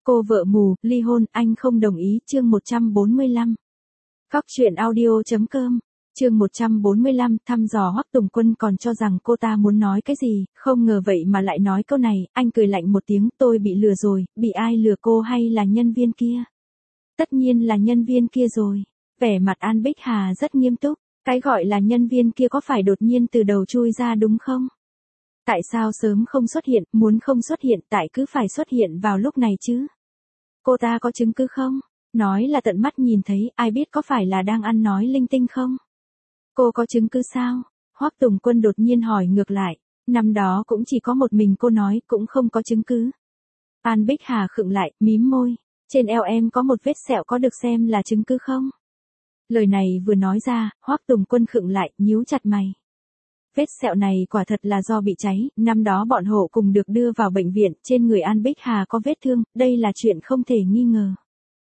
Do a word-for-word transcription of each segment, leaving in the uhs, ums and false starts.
Cô vợ mù, ly hôn, anh không đồng ý, chương một trăm bốn mươi lăm. Cóc truyện audio.com, chương một trăm bốn mươi lăm, thăm dò Hoắc Tùng Quân còn cho rằng cô ta muốn nói cái gì, không ngờ vậy mà lại nói câu này, anh cười lạnh một tiếng, tôi bị lừa rồi, bị ai lừa cô hay là nhân viên kia? Tất nhiên là nhân viên kia rồi. Vẻ mặt An Bích Hà rất nghiêm túc, cái gọi là nhân viên kia có phải đột nhiên từ đầu chui ra đúng không? Tại sao sớm không xuất hiện, muốn không xuất hiện tại cứ phải xuất hiện vào lúc này chứ? Cô ta có chứng cứ không? Nói là tận mắt nhìn thấy, ai biết có phải là đang ăn nói linh tinh không? Cô có chứng cứ sao? Hoắc Tùng Quân đột nhiên hỏi ngược lại, năm đó cũng chỉ có một mình cô nói, cũng không có chứng cứ. An Bích Hà khựng lại, mím môi, trên eo em có một vết sẹo có được xem là chứng cứ không? Lời này vừa nói ra, Hoắc Tùng Quân khựng lại, nhíu chặt mày. Vết sẹo này quả thật là do bị cháy, năm đó bọn họ cùng được đưa vào bệnh viện, trên người An Bích Hà có vết thương, đây là chuyện không thể nghi ngờ.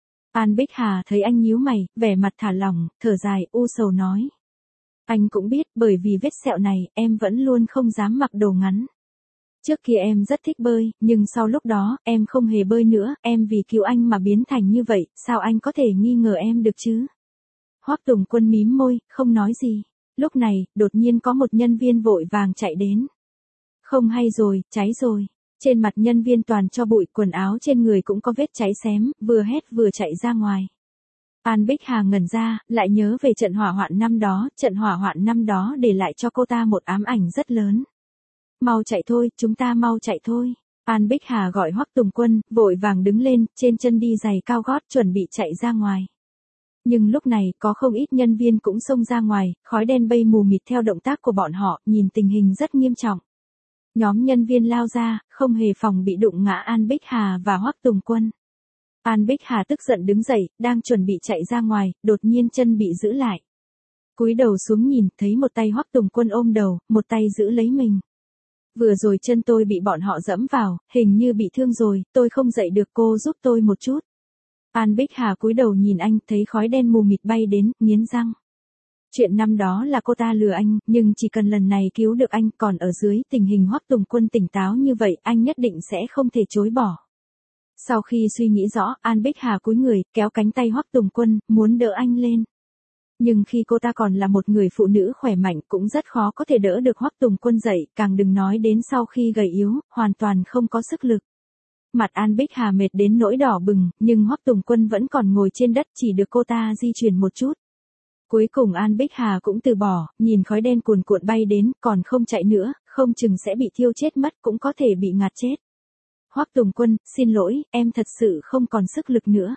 An Bích Hà thấy anh nhíu mày, vẻ mặt thả lỏng, thở dài, u sầu nói. Anh cũng biết, bởi vì vết sẹo này, em vẫn luôn không dám mặc đồ ngắn. Trước kia em rất thích bơi, nhưng sau lúc đó, em không hề bơi nữa, em vì cứu anh mà biến thành như vậy, sao anh có thể nghi ngờ em được chứ? Hoắc Tùng Quân mím môi, không nói gì. Lúc này, đột nhiên có một nhân viên vội vàng chạy đến. Không hay rồi, cháy rồi. Trên mặt nhân viên toàn cho bụi, quần áo trên người cũng có vết cháy xém, vừa hét vừa chạy ra ngoài. An Bích Hà ngẩn ra, lại nhớ về trận hỏa hoạn năm đó, trận hỏa hoạn năm đó để lại cho cô ta một ám ảnh rất lớn. Mau chạy thôi, chúng ta mau chạy thôi. An Bích Hà gọi Hoắc Tùng Quân, vội vàng đứng lên, trên chân đi giày cao gót chuẩn bị chạy ra ngoài. Nhưng lúc này, có không ít nhân viên cũng xông ra ngoài, khói đen bay mù mịt theo động tác của bọn họ, nhìn tình hình rất nghiêm trọng. Nhóm nhân viên lao ra, không hề phòng bị đụng ngã An Bích Hà và Hoắc Tùng Quân. An Bích Hà tức giận đứng dậy, đang chuẩn bị chạy ra ngoài, đột nhiên chân bị giữ lại. Cúi đầu xuống nhìn, thấy một tay Hoắc Tùng Quân ôm đầu, một tay giữ lấy mình. Vừa rồi chân tôi bị bọn họ dẫm vào, hình như bị thương rồi, tôi không dậy được, cô giúp tôi một chút. An Bích Hà cúi đầu nhìn anh, thấy khói đen mù mịt bay đến, nghiến răng. Chuyện năm đó là cô ta lừa anh, nhưng chỉ cần lần này cứu được anh, còn ở dưới tình hình Hoắc Tùng Quân tỉnh táo như vậy, anh nhất định sẽ không thể chối bỏ. Sau khi suy nghĩ rõ, An Bích Hà cúi người, kéo cánh tay Hoắc Tùng Quân, muốn đỡ anh lên. Nhưng khi cô ta còn là một người phụ nữ khỏe mạnh, cũng rất khó có thể đỡ được Hoắc Tùng Quân dậy, càng đừng nói đến sau khi gầy yếu, hoàn toàn không có sức lực. Mặt An Bích Hà mệt đến nỗi đỏ bừng, nhưng Hoắc Tùng Quân vẫn còn ngồi trên đất, chỉ được cô ta di chuyển một chút. Cuối cùng An Bích Hà cũng từ bỏ, nhìn khói đen cuồn cuộn bay đến, còn không chạy nữa, không chừng sẽ bị thiêu chết mất, cũng có thể bị ngạt chết. Hoắc Tùng Quân, xin lỗi, em thật sự không còn sức lực nữa.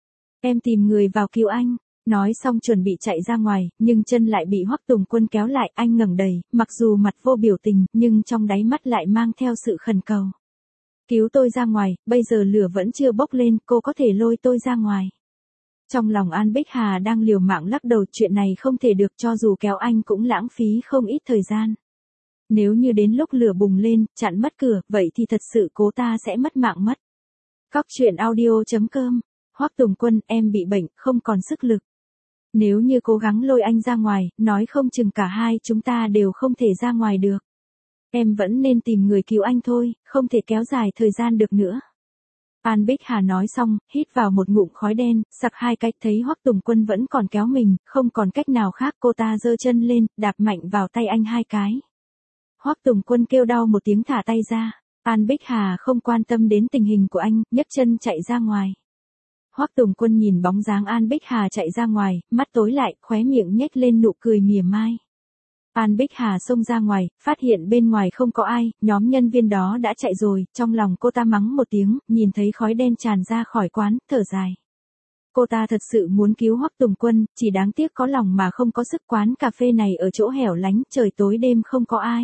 Em tìm người vào cứu anh. Nói xong chuẩn bị chạy ra ngoài, nhưng chân lại bị Hoắc Tùng Quân kéo lại, anh ngẩng đầy, mặc dù mặt vô biểu tình, nhưng trong đáy mắt lại mang theo sự khẩn cầu. Cứu tôi ra ngoài, bây giờ lửa vẫn chưa bốc lên, cô có thể lôi tôi ra ngoài. Trong lòng An Bích Hà đang liều mạng lắc đầu, chuyện này không thể được, cho dù kéo anh cũng lãng phí không ít thời gian. Nếu như đến lúc lửa bùng lên, chặn mất cửa, vậy thì thật sự cô ta sẽ mất mạng mất. Cóc truyện audio.com, Hoắc Tùng Quân, em bị bệnh, không còn sức lực. Nếu như cố gắng lôi anh ra ngoài, nói không chừng cả hai chúng ta đều không thể ra ngoài được. Em vẫn nên tìm người cứu anh thôi, không thể kéo dài thời gian được nữa. An Bích Hà nói xong, hít vào một ngụm khói đen, sặc hai cái, thấy Hoắc Tùng Quân vẫn còn kéo mình, không còn cách nào khác, cô ta giơ chân lên, đạp mạnh vào tay anh hai cái. Hoắc Tùng Quân kêu đau một tiếng thả tay ra. An Bích Hà không quan tâm đến tình hình của anh, nhấc chân chạy ra ngoài. Hoắc Tùng Quân nhìn bóng dáng An Bích Hà chạy ra ngoài, mắt tối lại, khóe miệng nhếch lên nụ cười mỉa mai. An Bích Hà xông ra ngoài, phát hiện bên ngoài không có ai, nhóm nhân viên đó đã chạy rồi, trong lòng cô ta mắng một tiếng, nhìn thấy khói đen tràn ra khỏi quán, thở dài. Cô ta thật sự muốn cứu Hoắc Tùng Quân, chỉ đáng tiếc có lòng mà không có sức, quán cà phê này ở chỗ hẻo lánh, trời tối đêm không có ai.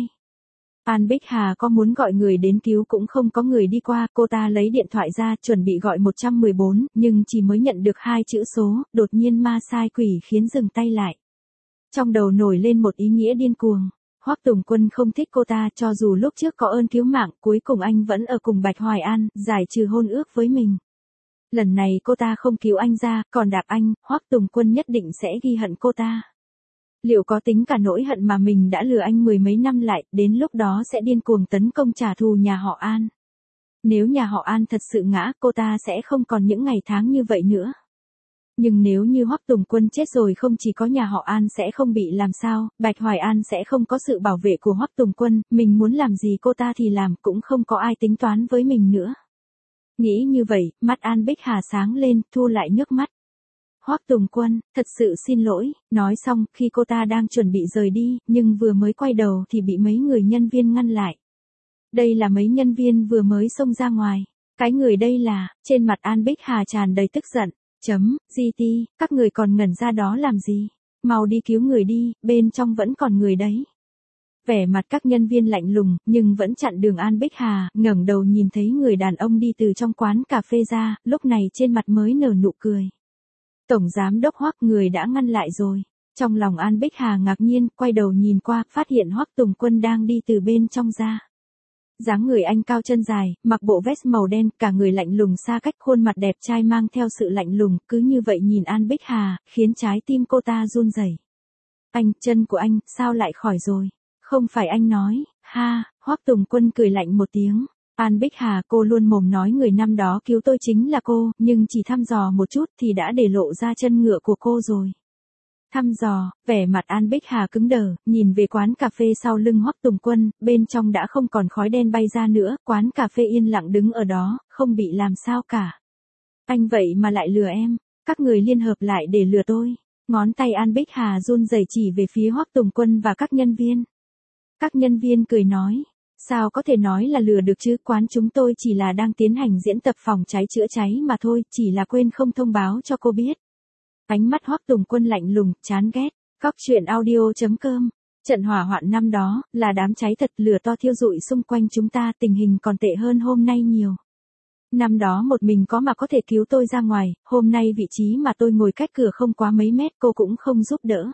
An Bích Hà có muốn gọi người đến cứu cũng không có người đi qua, cô ta lấy điện thoại ra, chuẩn bị gọi một một bốn, nhưng chỉ mới nhận được hai chữ số, đột nhiên ma sai quỷ khiến dừng tay lại. Trong đầu nổi lên một ý nghĩa điên cuồng. Hoắc Tùng Quân không thích cô ta, cho dù lúc trước có ơn cứu mạng, cuối cùng anh vẫn ở cùng Bạch Hoài An, giải trừ hôn ước với mình. Lần này cô ta không cứu anh ra, còn đạp anh, Hoắc Tùng Quân nhất định sẽ ghi hận cô ta. Liệu có tính cả nỗi hận mà mình đã lừa anh mười mấy năm lại, đến lúc đó sẽ điên cuồng tấn công trả thù nhà họ An. Nếu nhà họ An thật sự ngã, cô ta sẽ không còn những ngày tháng như vậy nữa. Nhưng nếu như Hoắc Tùng Quân chết rồi, không chỉ có nhà họ An sẽ không bị làm sao, Bạch Hoài An sẽ không có sự bảo vệ của Hoắc Tùng Quân, mình muốn làm gì cô ta thì làm, cũng không có ai tính toán với mình nữa. Nghĩ như vậy, mắt An Bích Hà sáng lên, thu lại nước mắt. Hoắc Tùng Quân, thật sự xin lỗi, nói xong, khi cô ta đang chuẩn bị rời đi, nhưng vừa mới quay đầu thì bị mấy người nhân viên ngăn lại. Đây là mấy nhân viên vừa mới xông ra ngoài. Cái người đây là, trên mặt An Bích Hà tràn đầy tức giận. Chấm, giê tê, các người còn ngẩn ra đó làm gì? Mau đi cứu người đi, bên trong vẫn còn người đấy. Vẻ mặt các nhân viên lạnh lùng, nhưng vẫn chặn đường An Bích Hà, ngẩng đầu nhìn thấy người đàn ông đi từ trong quán cà phê ra, lúc này trên mặt mới nở nụ cười. Tổng giám đốc Hoắc, người đã ngăn lại rồi. Trong lòng An Bích Hà ngạc nhiên, quay đầu nhìn qua, phát hiện Hoắc Tùng Quân đang đi từ bên trong ra. Dáng người anh cao chân dài, mặc bộ vest màu đen, cả người lạnh lùng xa cách, khuôn mặt đẹp trai mang theo sự lạnh lùng, cứ như vậy nhìn An Bích Hà, khiến trái tim cô ta run rẩy. Anh, chân của anh, sao lại khỏi rồi? Không phải anh nói, ha, Hoắc Tùng Quân cười lạnh một tiếng. An Bích Hà, cô luôn mồm nói người năm đó cứu tôi chính là cô, nhưng chỉ thăm dò một chút thì đã để lộ ra chân ngựa của cô rồi. Thăm dò, vẻ mặt An Bích Hà cứng đờ, nhìn về quán cà phê sau lưng Hoắc Tùng Quân, bên trong đã không còn khói đen bay ra nữa, quán cà phê yên lặng đứng ở đó, không bị làm sao cả. Anh vậy mà lại lừa em, các người liên hợp lại để lừa tôi. Ngón tay An Bích Hà run rẩy chỉ về phía Hoắc Tùng Quân và các nhân viên. Các nhân viên cười nói, sao có thể nói là lừa được chứ, quán chúng tôi chỉ là đang tiến hành diễn tập phòng cháy chữa cháy mà thôi, chỉ là quên không thông báo cho cô biết. Ánh mắt Hoắc Tùng Quân lạnh lùng, chán ghét. Cóc truyện audio chấm com. Trận hỏa hoạn năm đó, là đám cháy thật, lửa to thiêu rụi xung quanh chúng ta, tình hình còn tệ hơn hôm nay nhiều. Năm đó một mình có mà có thể cứu tôi ra ngoài, hôm nay vị trí mà tôi ngồi cách cửa không quá mấy mét, cô cũng không giúp đỡ.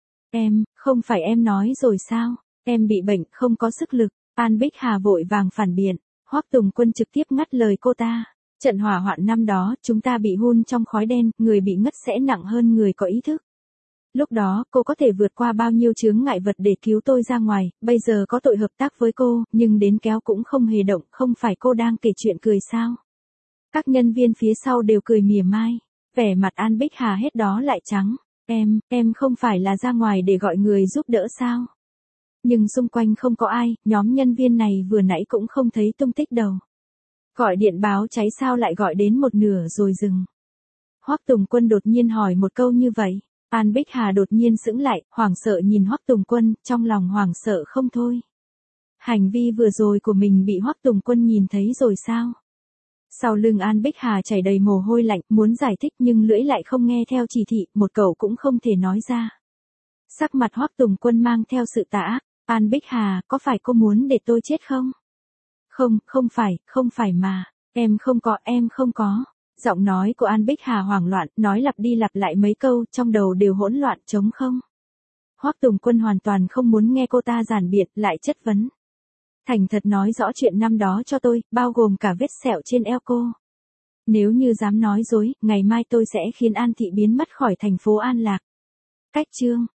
Em, không phải em nói rồi sao, em bị bệnh, không có sức lực. An Bích Hà vội vàng phản biện, Hoắc Tùng Quân trực tiếp ngắt lời cô ta. Trận hỏa hoạn năm đó, chúng ta bị hun trong khói đen, người bị ngất sẽ nặng hơn người có ý thức. Lúc đó, cô có thể vượt qua bao nhiêu chướng ngại vật để cứu tôi ra ngoài, bây giờ có tội hợp tác với cô, nhưng đến kéo cũng không hề động, không phải cô đang kể chuyện cười sao? Các nhân viên phía sau đều cười mỉa mai, vẻ mặt An Bích Hà hết đó lại trắng, em, em không phải là ra ngoài để gọi người giúp đỡ sao? Nhưng xung quanh không có ai, nhóm nhân viên này vừa nãy cũng không thấy tung tích đâu. Gọi điện báo cháy sao lại gọi đến một nửa rồi dừng. Hoắc Tùng Quân đột nhiên hỏi một câu như vậy. An Bích Hà đột nhiên sững lại, hoảng sợ nhìn Hoắc Tùng Quân, trong lòng hoảng sợ không thôi. Hành vi vừa rồi của mình bị Hoắc Tùng Quân nhìn thấy rồi sao? Sau lưng An Bích Hà chảy đầy mồ hôi lạnh, muốn giải thích nhưng lưỡi lại không nghe theo chỉ thị, một câu cũng không thể nói ra. Sắc mặt Hoắc Tùng Quân mang theo sự tà ác. An Bích Hà, có phải cô muốn để tôi chết không? Không, không phải, không phải mà. Em không có, em không có. Giọng nói của An Bích Hà hoảng loạn, nói lặp đi lặp lại mấy câu, trong đầu đều hỗn loạn trống không. Hoắc Tùng Quân hoàn toàn không muốn nghe cô ta giản biệt, lại chất vấn. Thành thật nói rõ chuyện năm đó cho tôi, bao gồm cả vết sẹo trên eo cô. Nếu như dám nói dối, ngày mai tôi sẽ khiến An Thị biến mất khỏi thành phố An Lạc. Cách chương.